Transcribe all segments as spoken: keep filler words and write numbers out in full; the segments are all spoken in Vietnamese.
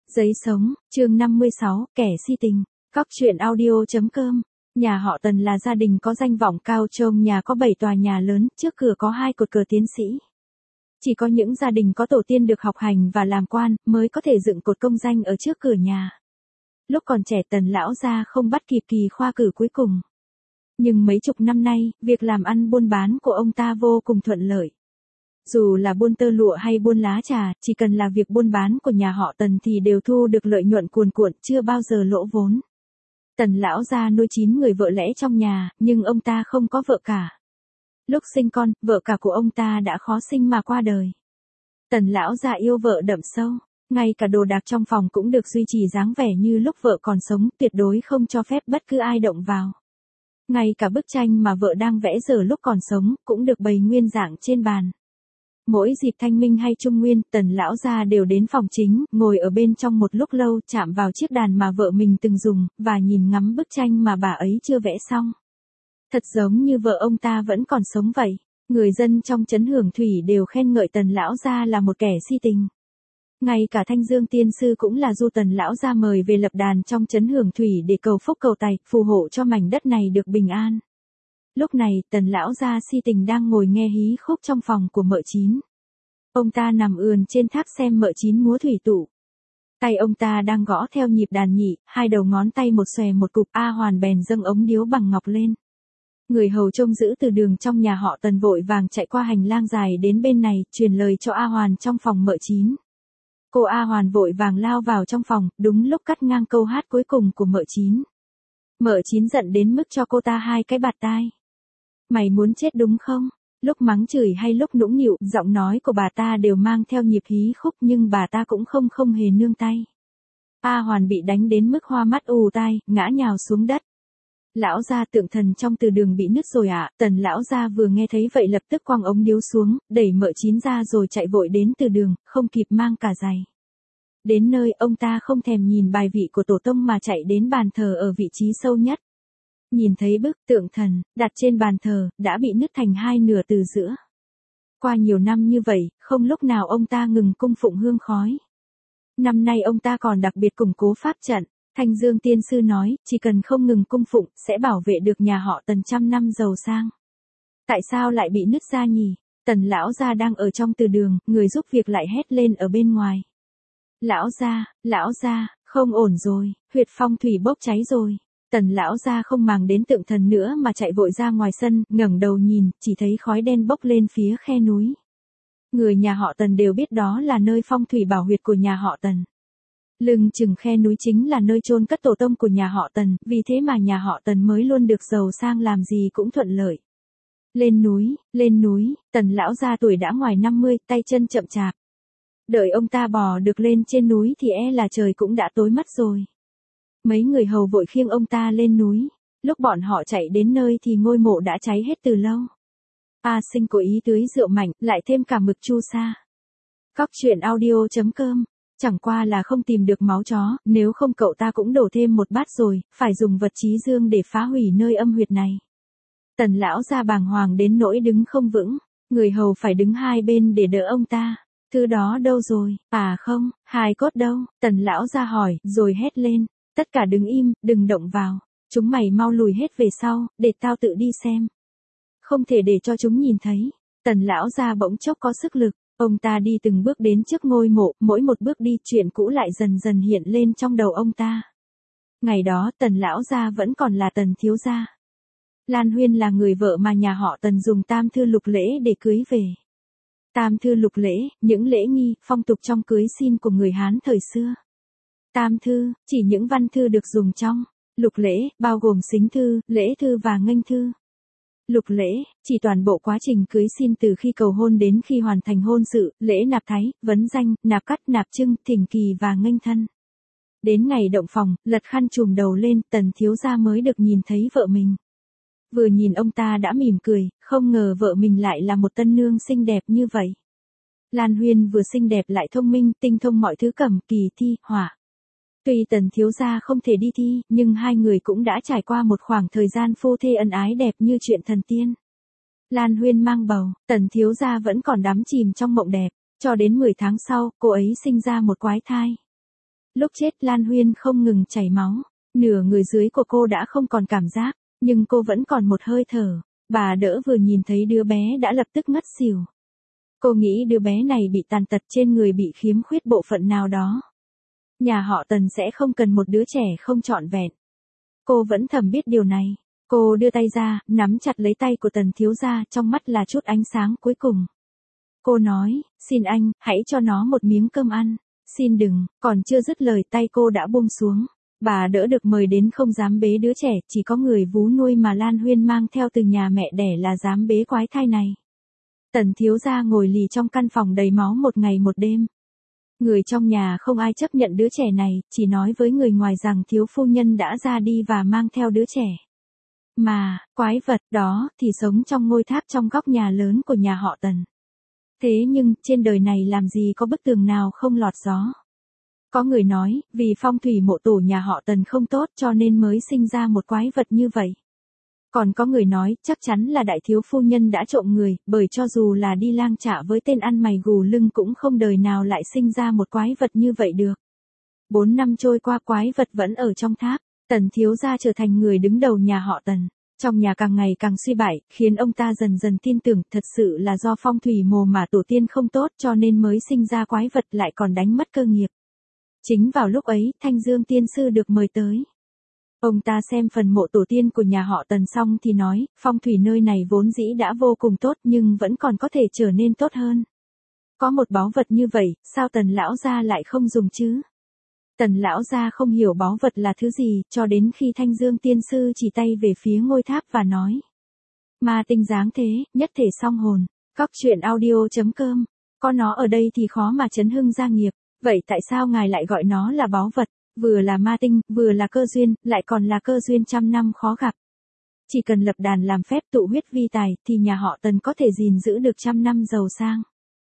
Giấy sống, chương năm mươi sáu, kẻ si tình. Cóc truyện audio.com. Nhà họ Tần là gia đình có danh vọng cao, trong nhà có bảy tòa nhà lớn, trước cửa có hai cột cờ tiến sĩ. Chỉ có những gia đình có tổ tiên được học hành và làm quan mới có thể dựng cột công danh ở trước cửa nhà. Lúc còn trẻ Tần lão gia không bắt kịp kỳ khoa cử cuối cùng. Nhưng mấy chục năm nay, việc làm ăn buôn bán của ông ta vô cùng thuận lợi. Dù là buôn tơ lụa hay buôn lá trà, chỉ cần là việc buôn bán của nhà họ Tần thì đều thu được lợi nhuận cuồn cuộn, chưa bao giờ lỗ vốn. Tần lão gia nuôi chín người vợ lẽ trong nhà, nhưng ông ta không có vợ cả. Lúc sinh con, vợ cả của ông ta đã khó sinh mà qua đời. Tần lão gia yêu vợ đậm sâu, ngay cả đồ đạc trong phòng cũng được duy trì dáng vẻ như lúc vợ còn sống, tuyệt đối không cho phép bất cứ ai động vào. Ngay cả bức tranh mà vợ đang vẽ giờ lúc còn sống, cũng được bày nguyên dạng trên bàn. Mỗi dịp thanh minh hay trung nguyên, Tần lão gia đều đến phòng chính, ngồi ở bên trong một lúc lâu, chạm vào chiếc đàn mà vợ mình từng dùng, và nhìn ngắm bức tranh mà bà ấy chưa vẽ xong. Thật giống như vợ ông ta vẫn còn sống vậy. Người dân trong trấn Hưởng Thủy đều khen ngợi Tần lão gia là một kẻ si tình. Ngay cả Thanh Dương tiên sư cũng là du Tần lão gia mời về lập đàn trong trấn Hưởng Thủy để cầu phúc cầu tài, phù hộ cho mảnh đất này được bình an. Lúc này, Tần lão gia si tình đang ngồi nghe hí khúc trong phòng của Mợ Chín. Ông ta nằm ườn trên tháp xem Mợ Chín múa thủy tụ. Tay ông ta đang gõ theo nhịp đàn nhị, hai đầu ngón tay một xòe một cục. A Hoàn bèn dâng ống điếu bằng ngọc lên. Người hầu trông giữ từ đường trong nhà họ Tần vội vàng chạy qua hành lang dài đến bên này, truyền lời cho A Hoàn trong phòng Mợ Chín. Cô A Hoàn vội vàng lao vào trong phòng, đúng lúc cắt ngang câu hát cuối cùng của Mợ Chín. Mợ Chín giận đến mức cho cô ta hai cái bạt tai. Mày muốn chết đúng không? Lúc mắng chửi hay lúc nũng nịu, giọng nói của bà ta đều mang theo nhịp hí khúc, nhưng bà ta cũng không không hề nương tay. A Hoàn bị đánh đến mức hoa mắt ù tai, ngã nhào xuống đất. Lão gia tượng thần trong từ đường bị nứt rồi ạ. À? Tần lão gia vừa nghe thấy vậy lập tức quăng ống điếu xuống, đẩy Mợ Chín ra rồi chạy vội đến từ đường, không kịp mang cả giày. Đến nơi, ông ta không thèm nhìn bài vị của tổ tông mà chạy đến bàn thờ ở vị trí sâu nhất. Nhìn thấy bức tượng thần, đặt trên bàn thờ, đã bị nứt thành hai nửa từ giữa. Qua nhiều năm như vậy, không lúc nào ông ta ngừng cung phụng hương khói. Năm nay ông ta còn đặc biệt củng cố pháp trận. Thanh Dương tiên sư nói, chỉ cần không ngừng cung phụng, sẽ bảo vệ được nhà họ Tần trăm năm giàu sang. Tại sao lại bị nứt ra nhỉ? Tần lão gia đang ở trong từ đường, người giúp việc lại hét lên ở bên ngoài. Lão gia, lão gia, không ổn rồi, huyệt phong thủy bốc cháy rồi. Tần lão gia không màng đến tượng thần nữa mà chạy vội ra ngoài sân, ngẩng đầu nhìn, chỉ thấy khói đen bốc lên phía khe núi. Người nhà họ Tần đều biết đó là nơi phong thủy bảo huyệt của nhà họ Tần. Lưng chừng khe núi chính là nơi chôn cất tổ tông của nhà họ Tần, vì thế mà nhà họ Tần mới luôn được giàu sang, làm gì cũng thuận lợi. Lên núi, lên núi, Tần lão gia tuổi đã ngoài năm mươi, tay chân chậm chạp. Đợi ông ta bò được lên trên núi thì e là trời cũng đã tối mất rồi. Mấy người hầu vội khiêng ông ta lên núi. Lúc bọn họ chạy đến nơi thì ngôi mộ đã cháy hết từ lâu. A Sinh cố ý tưới rượu mạnh, lại thêm cả mực chu sa. Cóc truyện audio.com. Chẳng qua là không tìm được máu chó, nếu không cậu ta cũng đổ thêm một bát rồi, phải dùng vật chí dương để phá hủy nơi âm huyệt này. Tần lão gia bàng hoàng đến nỗi đứng không vững, người hầu phải đứng hai bên để đỡ ông ta. Thứ đó đâu rồi? À không, hài cốt đâu? Tần lão gia hỏi, rồi hét lên. Tất cả đứng im, đừng động vào. Chúng mày mau lùi hết về sau, để tao tự đi xem. Không thể để cho chúng nhìn thấy. Tần lão gia bỗng chốc có sức lực. Ông ta đi từng bước đến trước ngôi mộ, mỗi một bước đi chuyện cũ lại dần dần hiện lên trong đầu ông ta. Ngày đó Tần lão gia vẫn còn là Tần thiếu gia. Lan Huyên là người vợ mà nhà họ Tần dùng tam thư lục lễ để cưới về. Tam thư lục lễ, những lễ nghi, phong tục trong cưới xin của người Hán thời xưa. Tam thư, chỉ những văn thư được dùng trong lục lễ, bao gồm xính thư, lễ thư và nghênh thư. Lục lễ, chỉ toàn bộ quá trình cưới xin từ khi cầu hôn đến khi hoàn thành hôn sự, lễ nạp thái, vấn danh, nạp cắt, nạp trưng, thỉnh kỳ và nghênh thân. Đến ngày động phòng, lật khăn trùm đầu lên, Tần thiếu gia mới được nhìn thấy vợ mình. Vừa nhìn ông ta đã mỉm cười, không ngờ vợ mình lại là một tân nương xinh đẹp như vậy. Lan Huyên vừa xinh đẹp lại thông minh, tinh thông mọi thứ cẩm, kỳ, thi, họa. Tuy Tần thiếu gia không thể đi thi, nhưng hai người cũng đã trải qua một khoảng thời gian phu thê ân ái đẹp như chuyện thần tiên. Lan Huyên mang bầu, Tần thiếu gia vẫn còn đắm chìm trong mộng đẹp, cho đến mười tháng sau, cô ấy sinh ra một quái thai. Lúc chết Lan Huyên không ngừng chảy máu, nửa người dưới của cô đã không còn cảm giác, nhưng cô vẫn còn một hơi thở. Bà đỡ vừa nhìn thấy đứa bé đã lập tức ngất xỉu. Cô nghĩ đứa bé này bị tàn tật trên người, bị khiếm khuyết bộ phận nào đó. Nhà họ Tần sẽ không cần một đứa trẻ không trọn vẹn. Cô vẫn thầm biết điều này. Cô đưa tay ra, nắm chặt lấy tay của Tần thiếu gia, trong mắt là chút ánh sáng cuối cùng. Cô nói, xin anh, hãy cho nó một miếng cơm ăn. Xin đừng, còn chưa dứt lời tay cô đã buông xuống. Bà đỡ được mời đến không dám bế đứa trẻ, chỉ có người vú nuôi mà Lan Huyên mang theo từ nhà mẹ đẻ là dám bế quái thai này. Tần thiếu gia ngồi lì trong căn phòng đầy máu một ngày một đêm. Người trong nhà không ai chấp nhận đứa trẻ này, chỉ nói với người ngoài rằng thiếu phu nhân đã ra đi và mang theo đứa trẻ. Mà, quái vật đó thì sống trong ngôi tháp trong góc nhà lớn của nhà họ Tần. Thế nhưng, trên đời này làm gì có bức tường nào không lọt gió. Có người nói, vì phong thủy mộ tổ nhà họ Tần không tốt cho nên mới sinh ra một quái vật như vậy. Còn có người nói, chắc chắn là đại thiếu phu nhân đã trộm người, bởi cho dù là đi lang trạ với tên ăn mày gù lưng cũng không đời nào lại sinh ra một quái vật như vậy được. Bốn năm trôi qua, quái vật vẫn ở trong tháp, Tần thiếu gia trở thành người đứng đầu nhà họ Tần. Trong nhà càng ngày càng suy bại, khiến ông ta dần dần tin tưởng thật sự là do phong thủy mồ mà tổ tiên không tốt cho nên mới sinh ra quái vật, lại còn đánh mất cơ nghiệp. Chính vào lúc ấy, Thanh Dương tiên sư được mời tới. Ông ta xem phần mộ tổ tiên của nhà họ Tần xong thì nói, phong thủy nơi này vốn dĩ đã vô cùng tốt nhưng vẫn còn có thể trở nên tốt hơn. Có một báu vật như vậy, sao Tần lão gia lại không dùng chứ? Tần lão gia không hiểu báu vật là thứ gì, cho đến khi Thanh Dương tiên sư chỉ tay về phía ngôi tháp và nói. Ma tinh dáng thế, nhất thể song hồn. Cóc truyện audio chấm com. Có nó ở đây thì khó mà chấn hưng gia nghiệp. Vậy tại sao ngài lại gọi nó là báu vật? Vừa là ma tinh, vừa là cơ duyên, lại còn là cơ duyên trăm năm khó gặp. Chỉ cần lập đàn làm phép tụ huyết vi tài, thì nhà họ Tần có thể gìn giữ được trăm năm giàu sang.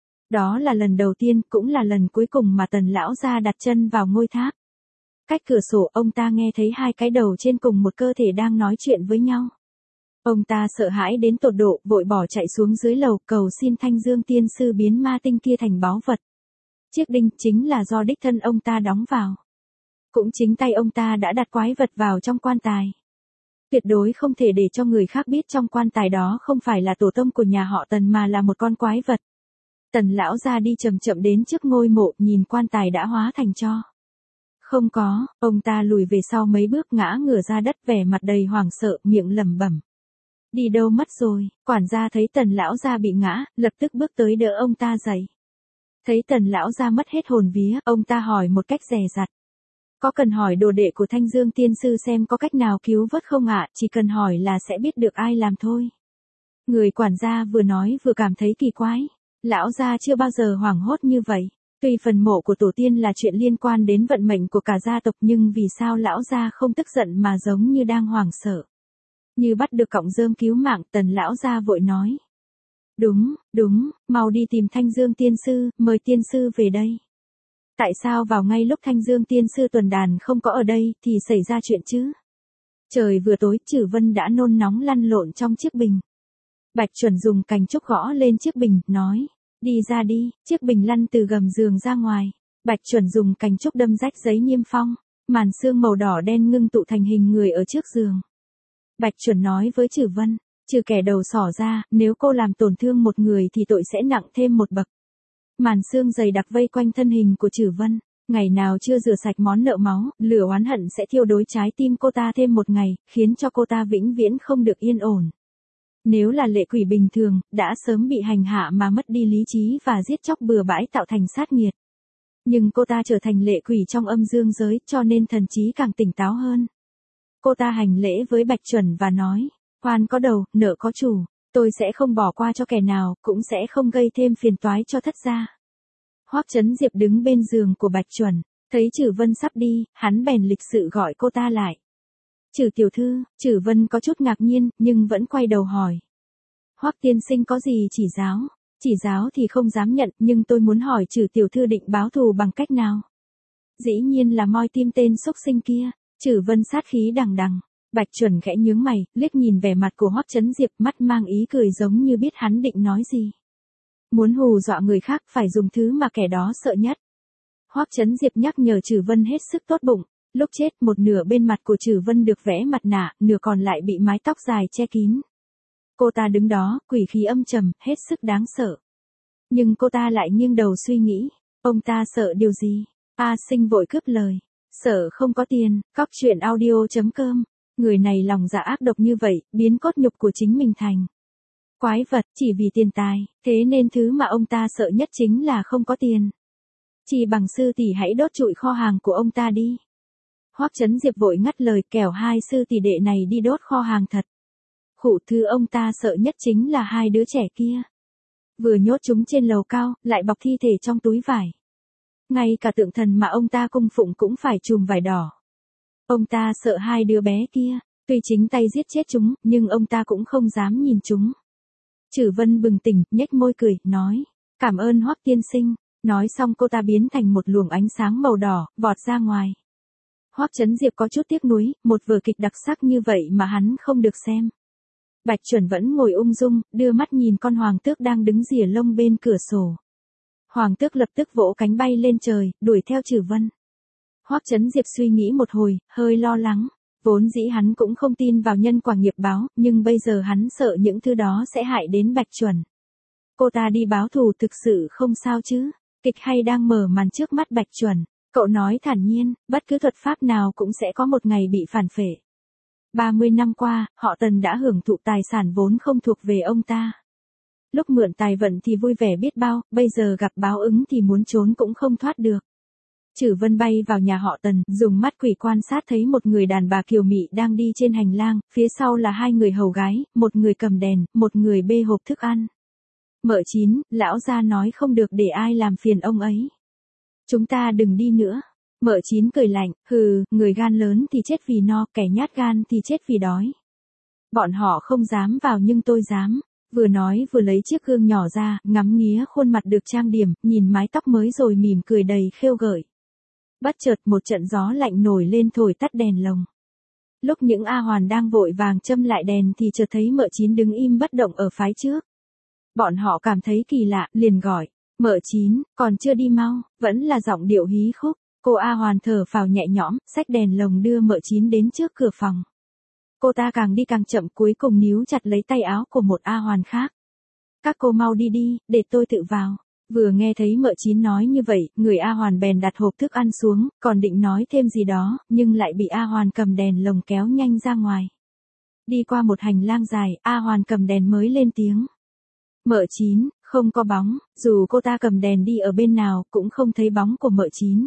Đó là lần đầu tiên, cũng là lần cuối cùng mà Tần lão gia đặt chân vào ngôi tháp. Cách cửa sổ, ông ta nghe thấy hai cái đầu trên cùng một cơ thể đang nói chuyện với nhau. Ông ta sợ hãi đến tột độ, vội bỏ chạy xuống dưới lầu, cầu xin Thanh Dương tiên sư biến ma tinh kia thành báu vật. Chiếc đinh chính là do đích thân ông ta đóng vào. Cũng chính tay ông ta đã đặt quái vật vào trong quan tài. Tuyệt đối không thể để cho người khác biết trong quan tài đó không phải là tổ tông của nhà họ Tần mà là một con quái vật. Tần lão ra đi chậm chậm đến trước ngôi mộ, nhìn quan tài đã hóa thành tro. Không có, ông ta lùi về sau mấy bước, ngã ngửa ra đất, vẻ mặt đầy hoảng sợ, miệng lẩm bẩm. Đi đâu mất rồi? Quản gia thấy Tần lão ra bị ngã, lập tức bước tới đỡ ông ta dậy. Thấy Tần lão ra mất hết hồn vía, ông ta hỏi một cách dè dặt. Có cần hỏi đồ đệ của Thanh Dương tiên sư xem có cách nào cứu vớt không ạ? Chỉ cần hỏi là sẽ biết được ai làm thôi. Người quản gia vừa nói vừa cảm thấy kỳ quái. Lão gia chưa bao giờ hoảng hốt như vậy. Tuy phần mộ của tổ tiên là chuyện liên quan đến vận mệnh của cả gia tộc, nhưng vì sao lão gia không tức giận mà giống như đang hoảng sợ. Như bắt được cọng rơm cứu mạng, Tần lão gia vội nói. Đúng, đúng, mau đi tìm Thanh Dương tiên sư, mời tiên sư về đây. Tại sao vào ngay lúc Thanh Dương tiên sư tuần đàn không có ở đây thì xảy ra chuyện chứ? Trời vừa tối, Trử Vân đã nôn nóng lăn lộn trong chiếc bình. Bạch Chuẩn dùng cành trúc gõ lên chiếc bình, nói, đi ra đi. Chiếc bình lăn từ gầm giường ra ngoài. Bạch Chuẩn dùng cành trúc đâm rách giấy niêm phong, màn sương màu đỏ đen ngưng tụ thành hình người ở trước giường. Bạch Chuẩn nói với Trử Vân, trừ kẻ đầu sỏ ra, nếu cô làm tổn thương một người thì tội sẽ nặng thêm một bậc. Màn sương dày đặc vây quanh thân hình của Trử Vân. Ngày nào chưa rửa sạch món nợ máu, lửa oán hận sẽ thiêu đốt trái tim cô ta thêm một ngày, khiến cho cô ta vĩnh viễn không được yên ổn. Nếu là lệ quỷ bình thường, đã sớm bị hành hạ mà mất đi lý trí và giết chóc bừa bãi tạo thành sát nghiệt. Nhưng cô ta trở thành lệ quỷ trong âm dương giới, cho nên thần trí càng tỉnh táo hơn. Cô ta hành lễ với Bạch Chuẩn và nói, oan có đầu, nợ có chủ, tôi sẽ không bỏ qua cho kẻ nào, cũng sẽ không gây thêm phiền toái cho thất gia. Hoắc Chấn Diệp đứng bên giường của Bạch Chuẩn, thấy Trử Vân sắp đi, hắn bèn lịch sự gọi cô ta lại. Trử tiểu thư. Trử Vân có chút ngạc nhiên, nhưng vẫn quay đầu hỏi. Hoắc tiên sinh có gì chỉ giáo? Chỉ giáo thì không dám nhận, nhưng tôi muốn hỏi Trử tiểu thư định báo thù bằng cách nào? Dĩ nhiên là moi tim tên xúc sinh kia. Trử Vân sát khí đằng đằng. Bạch Chuẩn khẽ nhướng mày, liếc nhìn vẻ mặt của Hoắc Chấn Diệp, mắt mang ý cười giống như biết hắn định nói gì. Muốn hù dọa người khác phải dùng thứ mà kẻ đó sợ nhất. Hoắc Chấn Diệp nhắc nhở Trử Vân hết sức tốt bụng, lúc chết một nửa bên mặt của Trử Vân được vẽ mặt nạ, nửa còn lại bị mái tóc dài che kín. Cô ta đứng đó, quỷ khí âm trầm, hết sức đáng sợ. Nhưng cô ta lại nghiêng đầu suy nghĩ, ông ta sợ điều gì? A Sinh vội cướp lời, sợ không có tiền. Cóc truyện audio chấm com, người này lòng dạ ác độc như vậy, biến cốt nhục của chính mình thành quái vật chỉ vì tiền tài, thế nên thứ mà ông ta sợ nhất chính là không có tiền. Chỉ bằng sư tỷ hãy đốt trụi kho hàng của ông ta đi. Hoắc Chấn Diệp vội ngắt lời, kẻo hai sư tỷ đệ này đi đốt kho hàng thật. Khủ, thứ ông ta sợ nhất chính là hai đứa trẻ kia. Vừa nhốt chúng trên lầu cao, lại bọc thi thể trong túi vải. Ngay cả tượng thần mà ông ta cung phụng cũng phải trùm vải đỏ. Ông ta sợ hai đứa bé kia, tuy chính tay giết chết chúng, nhưng ông ta cũng không dám nhìn chúng. Trử Vân bừng tỉnh, nhếch môi cười, nói, cảm ơn Hoắc tiên sinh. Nói xong cô ta biến thành một luồng ánh sáng màu đỏ, vọt ra ngoài. Hoắc Chấn Diệp có chút tiếc nuối, một vở kịch đặc sắc như vậy mà hắn không được xem. Bạch Chuẩn vẫn ngồi ung dung, đưa mắt nhìn con hoàng tước đang đứng rỉa lông bên cửa sổ. Hoàng tước lập tức vỗ cánh bay lên trời, đuổi theo Trử Vân. Hoắc Chấn Diệp suy nghĩ một hồi, hơi lo lắng. Vốn dĩ hắn cũng không tin vào nhân quả nghiệp báo, nhưng bây giờ hắn sợ những thứ đó sẽ hại đến Bạch Chuẩn. Cô ta đi báo thù thực sự không sao chứ? Kịch hay đang mở màn trước mắt Bạch Chuẩn. Cậu nói thản nhiên, bất cứ thuật pháp nào cũng sẽ có một ngày bị phản phệ. ba mươi năm qua, họ Tần đã hưởng thụ tài sản vốn không thuộc về ông ta. Lúc mượn tài vận thì vui vẻ biết bao, bây giờ gặp báo ứng thì muốn trốn cũng không thoát được. Trử Vân bay vào nhà họ Tần, dùng mắt quỷ quan sát thấy một người đàn bà kiều mị đang đi trên hành lang, phía sau là hai người hầu gái, một người cầm đèn, một người bê hộp thức ăn. Mợ Chín, lão gia nói không được để ai làm phiền ông ấy. Chúng ta đừng đi nữa. Mợ Chín cười lạnh, hừ, người gan lớn thì chết vì no, kẻ nhát gan thì chết vì đói. Bọn họ không dám vào nhưng tôi dám. Vừa nói vừa lấy chiếc gương nhỏ ra, ngắm nghía khuôn mặt được trang điểm, nhìn mái tóc mới rồi mỉm cười đầy khêu gợi. Bất chợt một trận gió lạnh nổi lên thổi tắt đèn lồng. Lúc những A Hoàn đang vội vàng châm lại đèn thì chợt thấy Mợ Chín đứng im bất động ở phái trước. Bọn họ cảm thấy kỳ lạ, liền gọi, Mợ Chín, còn chưa đi mau, vẫn là giọng điệu hí khúc. Cô A Hoàn thở phào nhẹ nhõm, xách đèn lồng đưa Mợ Chín đến trước cửa phòng. Cô ta càng đi càng chậm, cuối cùng níu chặt lấy tay áo của một A Hoàn khác. Các cô mau đi đi, để tôi tự vào. Vừa nghe thấy Mợ Chín nói như vậy, người A Hoàn bèn đặt hộp thức ăn xuống, còn định nói thêm gì đó, nhưng lại bị A Hoàn cầm đèn lồng kéo nhanh ra ngoài. Đi qua một hành lang dài, A Hoàn cầm đèn mới lên tiếng. Mợ Chín, không có bóng, dù cô ta cầm đèn đi ở bên nào, cũng không thấy bóng của Mợ Chín.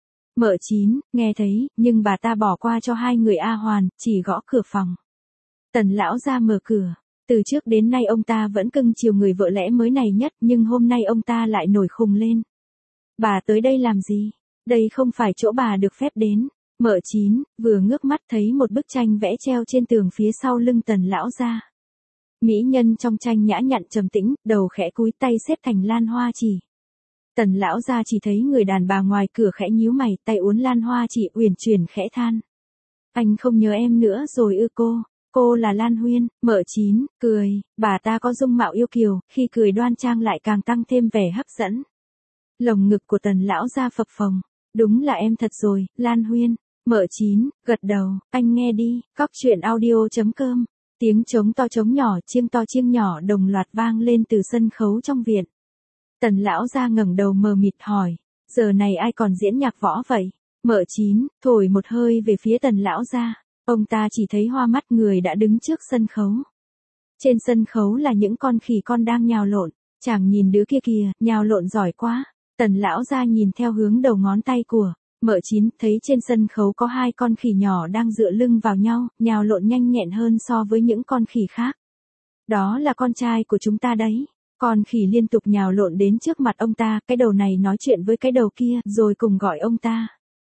Mợ Chín, nghe thấy, nhưng bà ta bỏ qua cho hai người A Hoàn, chỉ gõ cửa phòng. Tần lão ra mở cửa. Từ trước đến nay ông ta vẫn cưng chiều người vợ lẽ mới này nhất, nhưng hôm nay ông ta lại nổi khùng lên. Bà tới đây làm gì? Đây không phải chỗ bà được phép đến. Mợ Chín, vừa ngước mắt thấy một bức tranh vẽ treo trên tường phía sau lưng Tần lão ra. Mỹ nhân trong tranh nhã nhặn trầm tĩnh, đầu khẽ cúi tay xếp thành lan hoa chỉ. Tần lão ra chỉ thấy người đàn bà ngoài cửa khẽ nhíu mày, tay uốn lan hoa chỉ uyển chuyển khẽ than. Anh không nhớ em nữa rồi ư cô? Cô là Lan Huyên. Mợ Chín, cười, bà ta có dung mạo yêu kiều, khi cười đoan trang lại càng tăng thêm vẻ hấp dẫn. Lồng ngực của Tần lão ra phập phồng. Đúng là em thật rồi, Lan Huyên. Mợ Chín, gật đầu, anh nghe đi. Cóc truyện audio chấm com. Tiếng trống to trống nhỏ, chiêng to chiêng nhỏ đồng loạt vang lên từ sân khấu trong viện. Tần lão ra ngẩng đầu mờ mịt hỏi, giờ này ai còn diễn nhạc võ vậy? Mợ Chín, thổi một hơi về phía Tần lão ra. Ông ta chỉ thấy hoa mắt người đã đứng trước sân khấu. Trên sân khấu là những con khỉ con đang nhào lộn. Chàng nhìn đứa kia kìa, nhào lộn giỏi quá. Tần lão ra nhìn theo hướng đầu ngón tay của Mợ Chín, thấy trên sân khấu có hai con khỉ nhỏ đang dựa lưng vào nhau, nhào lộn nhanh nhẹn hơn so với những con khỉ khác. Đó là con trai của chúng ta đấy. Con khỉ liên tục nhào lộn đến trước mặt ông ta, cái đầu này nói chuyện với cái đầu kia, rồi cùng gọi ông ta.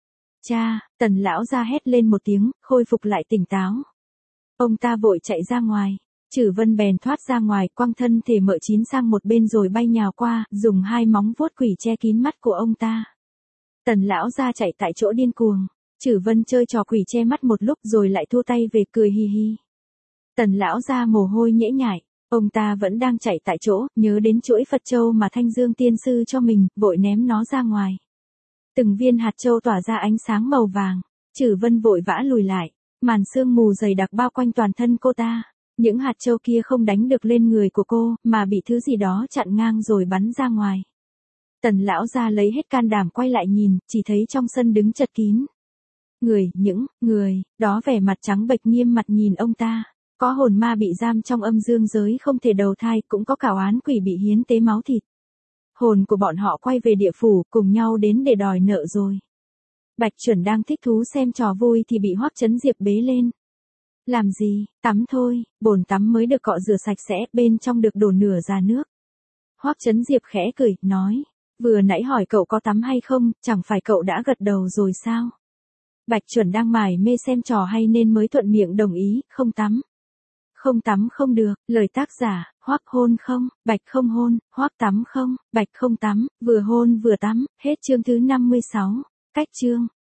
Cha, Tần lão ra hét lên một tiếng, khôi phục lại tỉnh táo. Ông ta vội chạy ra ngoài. Trử Vân bèn thoát ra ngoài, quăng thân thể Mợ Chín sang một bên rồi bay nhào qua, dùng hai móng vuốt quỷ che kín mắt của ông ta. Tần lão ra chạy tại chỗ điên cuồng. Trử Vân chơi trò quỷ che mắt một lúc rồi lại thua tay về cười hi hi. Tần lão ra mồ hôi nhễ nhại. Ông ta vẫn đang chạy tại chỗ, nhớ đến chuỗi Phật châu mà Thanh Dương tiên sư cho mình, vội ném nó ra ngoài. Từng viên hạt châu tỏa ra ánh sáng màu vàng. Trử Vân vội vã lùi lại, màn sương mù dày đặc bao quanh toàn thân cô ta. Những hạt châu kia không đánh được lên người của cô, mà bị thứ gì đó chặn ngang rồi bắn ra ngoài. Tần lão gia lấy hết can đảm quay lại nhìn, chỉ thấy trong sân đứng chật kín. Người, những, người, đó vẻ mặt trắng bệch nghiêm mặt nhìn ông ta. Có hồn ma bị giam trong âm dương giới không thể đầu thai, cũng có cả oán quỷ bị hiến tế máu thịt. Hồn của bọn họ quay về địa phủ, cùng nhau đến để đòi nợ rồi. Bạch Chuẩn đang thích thú xem trò vui thì bị Hoắc Chấn Diệp bế lên. Làm gì, tắm thôi, bồn tắm mới được cọ rửa sạch sẽ, bên trong được đổ nửa già nước. Hoắc Chấn Diệp khẽ cười, nói, vừa nãy hỏi cậu có tắm hay không, chẳng phải cậu đã gật đầu rồi sao? Bạch Chuẩn đang mải mê xem trò hay nên mới thuận miệng đồng ý, không tắm. Không tắm không được, lời tác giả, Hoắc hôn không, Bạch không hôn, Hoắc tắm không, Bạch không tắm, vừa hôn vừa tắm, hết chương thứ năm mươi sáu, cách chương.